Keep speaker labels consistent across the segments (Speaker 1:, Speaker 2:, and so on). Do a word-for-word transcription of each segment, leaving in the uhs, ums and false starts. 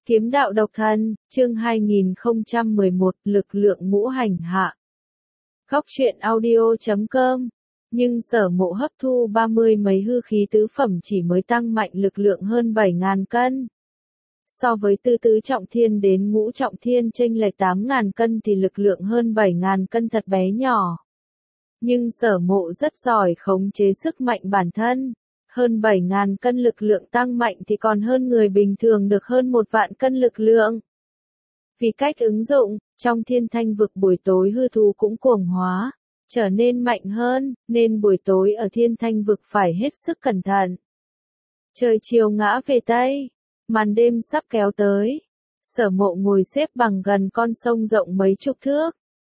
Speaker 1: Kiếm đạo độc thân, chương hai nghìn không trăm mười một, lực lượng ngũ hành hạ. Góc truyện audio chấm com. Nhưng Sở Mộ hấp thu ba mươi mấy hư khí tứ phẩm chỉ mới tăng mạnh lực lượng hơn bảy ngàn cân. So với từ tứ trọng thiên đến ngũ trọng thiên chênh lệch tám ngàn cân thì lực lượng hơn bảy ngàn cân thật bé nhỏ. Nhưng Sở Mộ rất giỏi khống chế sức mạnh bản thân. Hơn bảy ngàn cân lực lượng tăng mạnh thì còn hơn người bình thường được hơn một vạn cân lực lượng. Vì cách ứng dụng, trong thiên thanh vực buổi tối hư thú cũng cuồng hóa, trở nên mạnh hơn, nên buổi tối ở thiên thanh vực phải hết sức cẩn thận. Trời chiều ngã về Tây, màn đêm sắp kéo tới. Sở Mộ ngồi xếp bằng gần con sông rộng mấy chục thước.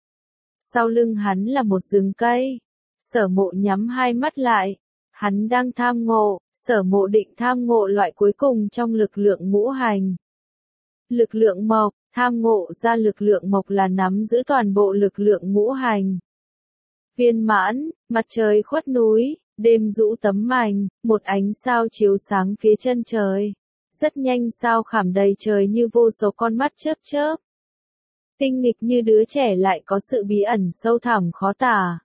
Speaker 1: Sau lưng hắn là một rừng cây. Sở Mộ nhắm hai mắt lại. Hắn đang tham ngộ, Sở Mộ định tham ngộ loại cuối cùng trong lực lượng ngũ hành. Lực lượng mộc, tham ngộ ra lực lượng mộc là nắm giữ toàn bộ lực lượng ngũ hành. Viên mãn, mặt trời khuất núi, đêm rũ tấm mành, một ánh sao chiếu sáng phía chân trời. Rất nhanh sao khảm đầy trời như vô số con mắt chớp chớp. Tinh nghịch như đứa trẻ lại có sự bí ẩn sâu thẳm khó tả.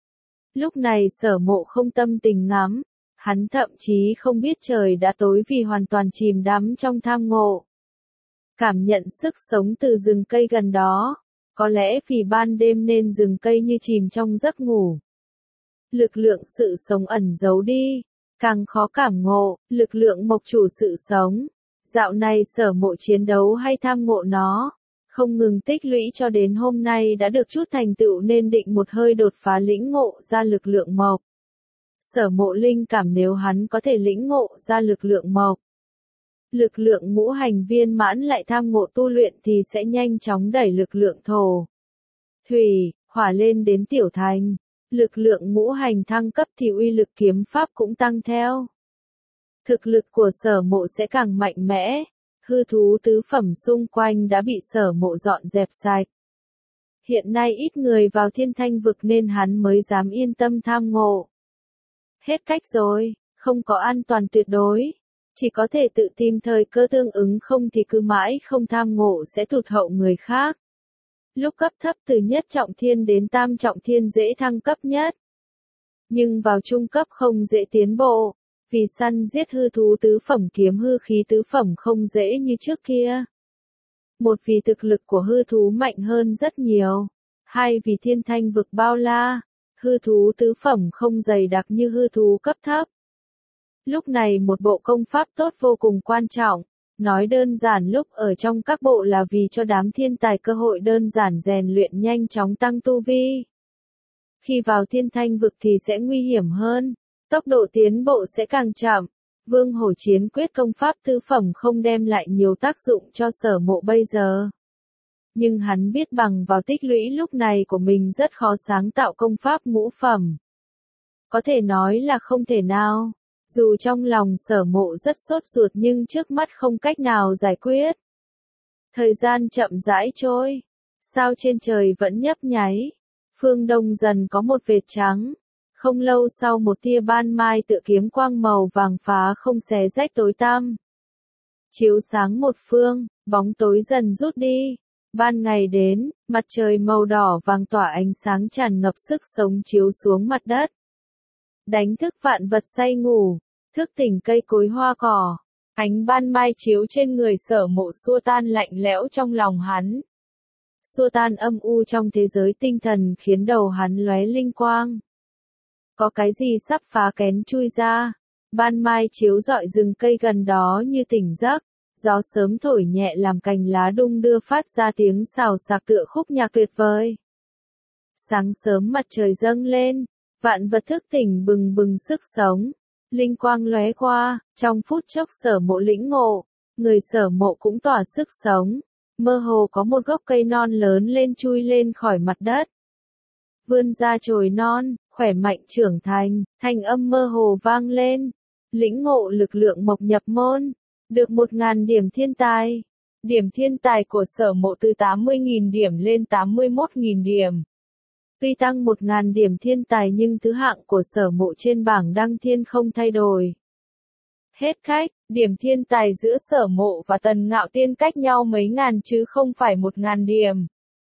Speaker 1: Lúc này Sở Mộ không tâm tình ngắm, hắn thậm chí không biết trời đã tối vì hoàn toàn chìm đắm trong tham ngộ. Cảm nhận sức sống từ rừng cây gần đó, có lẽ vì ban đêm nên rừng cây như chìm trong giấc ngủ. Lực lượng sự sống ẩn giấu đi, càng khó cảm ngộ, lực lượng mộc chủ sự sống. Dạo này Sở Mộ chiến đấu hay tham ngộ nó, không ngừng tích lũy cho đến hôm nay đã được chút thành tựu nên định một hơi đột phá lĩnh ngộ ra lực lượng mộc. Sở Mộ linh cảm nếu hắn có thể lĩnh ngộ ra lực lượng mộc, lực lượng ngũ hành viên mãn lại tham ngộ tu luyện thì sẽ nhanh chóng đẩy lực lượng thổ, thủy, hỏa lên đến tiểu thành. Lực lượng ngũ hành thăng cấp thì uy lực kiếm pháp cũng tăng theo. Thực lực của Sở Mộ sẽ càng mạnh mẽ. Hư thú tứ phẩm xung quanh đã bị Sở Mộ dọn dẹp sạch. Hiện nay ít người vào thiên thanh vực nên hắn mới dám yên tâm tham ngộ. Hết cách rồi, không có an toàn tuyệt đối. Chỉ có thể tự tìm thời cơ tương ứng, không thì cứ mãi không tham ngộ sẽ tụt hậu người khác. Lúc cấp thấp từ nhất trọng thiên đến tam trọng thiên dễ thăng cấp nhất. Nhưng vào trung cấp không dễ tiến bộ. Vì săn giết hư thú tứ phẩm kiếm hư khí tứ phẩm không dễ như trước kia. Một vì thực lực của hư thú mạnh hơn rất nhiều. Hai vì thiên thanh vực bao la, hư thú tứ phẩm không dày đặc như hư thú cấp thấp. Lúc này một bộ công pháp tốt vô cùng quan trọng. Nói đơn giản lúc ở trong các bộ là vì cho đám thiên tài cơ hội đơn giản rèn luyện nhanh chóng tăng tu vi. Khi vào thiên thanh vực thì sẽ nguy hiểm hơn. Tốc độ tiến bộ sẽ càng chậm. Vương Hổ Chiến Quyết công pháp tứ phẩm không đem lại nhiều tác dụng cho Sở Mộ bây giờ. Nhưng hắn biết bằng vào tích lũy lúc này của mình rất khó sáng tạo công pháp ngũ phẩm. Có thể nói là không thể nào. Dù trong lòng Sở Mộ rất sốt ruột nhưng trước mắt không cách nào giải quyết. Thời gian chậm rãi trôi. Sao trên trời vẫn nhấp nháy. Phương Đông dần có một vệt trắng. Không lâu sau một tia ban mai tựa kiếm quang màu vàng phá không xé rách tối tăm. Chiếu sáng một phương, bóng tối dần rút đi. Ban ngày đến, mặt trời màu đỏ vàng tỏa ánh sáng tràn ngập sức sống chiếu xuống mặt đất. Đánh thức vạn vật say ngủ, thức tỉnh cây cối hoa cỏ. Ánh ban mai chiếu trên người Sở Mộ xua tan lạnh lẽo trong lòng hắn. Xua tan âm u trong thế giới tinh thần khiến đầu hắn lóe linh quang. Có cái gì sắp phá kén chui ra. Ban mai chiếu rọi rừng cây gần đó như tỉnh giấc. Gió sớm thổi nhẹ làm cành lá đung đưa phát ra tiếng xào xạc tựa khúc nhạc tuyệt vời. Sáng sớm mặt trời dâng lên. Vạn vật thức tỉnh bừng bừng sức sống. Linh quang lóe qua. Trong phút chốc Sở Mộ lĩnh ngộ. Người Sở Mộ cũng tỏa sức sống. Mơ hồ có một gốc cây non lớn lên chui lên khỏi mặt đất. Vươn ra chồi non, khỏe mạnh trưởng thành, thanh âm mơ hồ vang lên. Lĩnh ngộ lực lượng mộc nhập môn, được một ngàn điểm thiên tài. Điểm thiên tài của Sở Mộ từ tám mươi nghìn điểm lên tám mươi mốt nghìn điểm. Tuy tăng một ngàn điểm thiên tài nhưng thứ hạng của Sở Mộ trên bảng đăng thiên không thay đổi. Hết khách, điểm thiên tài giữa Sở Mộ và Tần Ngạo Tiên cách nhau mấy ngàn chứ không phải một ngàn điểm.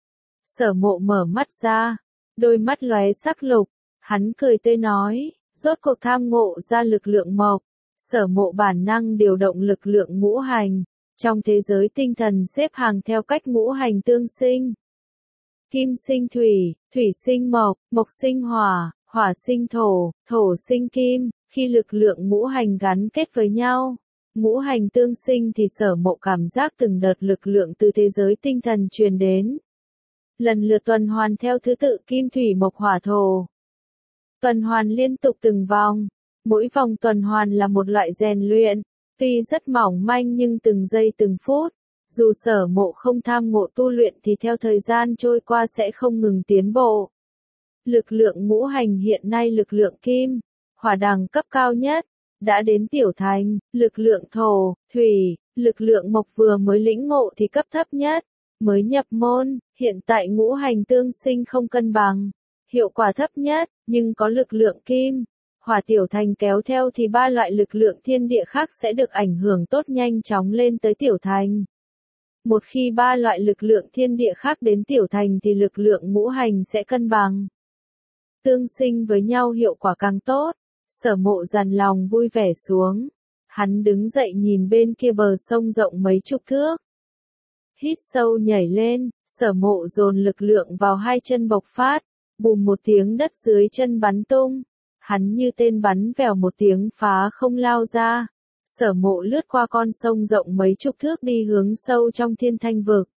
Speaker 1: Sở Mộ mở mắt ra, đôi mắt lóe sắc lục, hắn cười tươi nói, rốt cuộc tham ngộ ra lực lượng mộc. Sở Mộ bản năng điều động lực lượng ngũ hành, trong thế giới tinh thần xếp hàng theo cách ngũ hành tương sinh. Kim sinh thủy, thủy sinh mộc, mộc sinh hỏa, hỏa sinh thổ, thổ sinh kim, khi lực lượng ngũ hành gắn kết với nhau, ngũ hành tương sinh thì Sở Mộ cảm giác từng đợt lực lượng từ thế giới tinh thần truyền đến. Lần lượt tuần hoàn theo thứ tự kim thủy mộc hỏa thổ. Tuần hoàn liên tục từng vòng, mỗi vòng tuần hoàn là một loại rèn luyện, tuy rất mỏng manh nhưng từng giây từng phút, dù Sở Mộ không tham ngộ tu luyện thì theo thời gian trôi qua sẽ không ngừng tiến bộ. Lực lượng ngũ hành hiện nay lực lượng kim, hỏa đẳng cấp cao nhất, đã đến tiểu thành, lực lượng thổ, thủy, lực lượng mộc vừa mới lĩnh ngộ thì cấp thấp nhất, mới nhập môn, hiện tại ngũ hành tương sinh không cân bằng, hiệu quả thấp nhất, nhưng có lực lượng kim, hỏa tiểu thành kéo theo thì ba loại lực lượng thiên địa khác sẽ được ảnh hưởng tốt nhanh chóng lên tới tiểu thành. Một khi ba loại lực lượng thiên địa khác đến tiểu thành thì lực lượng ngũ hành sẽ cân bằng. Tương sinh với nhau hiệu quả càng tốt. Sở Mộ dằn lòng vui vẻ xuống. Hắn đứng dậy nhìn bên kia bờ sông rộng mấy chục thước. Hít sâu nhảy lên, Sở Mộ dồn lực lượng vào hai chân bộc phát, bùm một tiếng đất dưới chân bắn tung. Hắn như tên bắn vèo một tiếng phá không lao ra. Sở Mộ lướt qua con sông rộng mấy chục thước đi hướng sâu trong thiên thanh vực.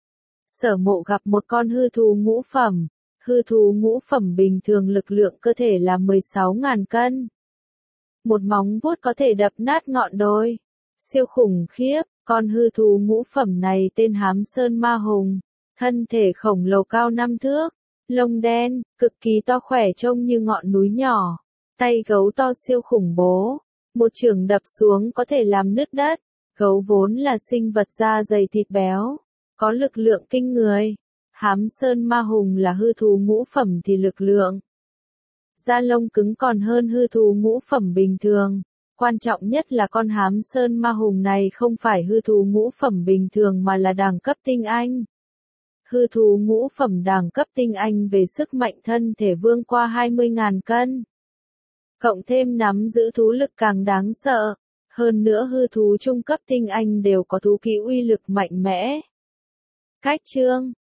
Speaker 1: Sở Mộ gặp một con hư thú ngũ phẩm. Hư thú ngũ phẩm bình thường lực lượng cơ thể là mười sáu nghìn cân. Một móng vuốt có thể đập nát ngọn đồi. Siêu khủng khiếp, con hư thú ngũ phẩm này tên Hám Sơn Ma Hùng. Thân thể khổng lồ cao năm thước, lông đen, cực kỳ to khỏe trông như ngọn núi nhỏ. Tay gấu to siêu khủng bố. Một chưởng đập xuống có thể làm nứt đất. Gấu vốn là sinh vật da dày thịt béo, có lực lượng kinh người. Hám Sơn Ma Hùng là hư thú ngũ phẩm thì lực lượng da lông cứng còn hơn hư thú ngũ phẩm bình thường. Quan trọng nhất là con Hám Sơn Ma Hùng này không phải hư thú ngũ phẩm bình thường mà là đẳng cấp tinh anh. Hư thú ngũ phẩm đẳng cấp tinh anh về sức mạnh thân thể vươn qua hai mươi nghìn cân. Cộng thêm nắm giữ thú lực càng đáng sợ. Hơn nữa hư thú trung cấp tinh anh đều có thú kỹ uy lực mạnh mẽ. Cách chương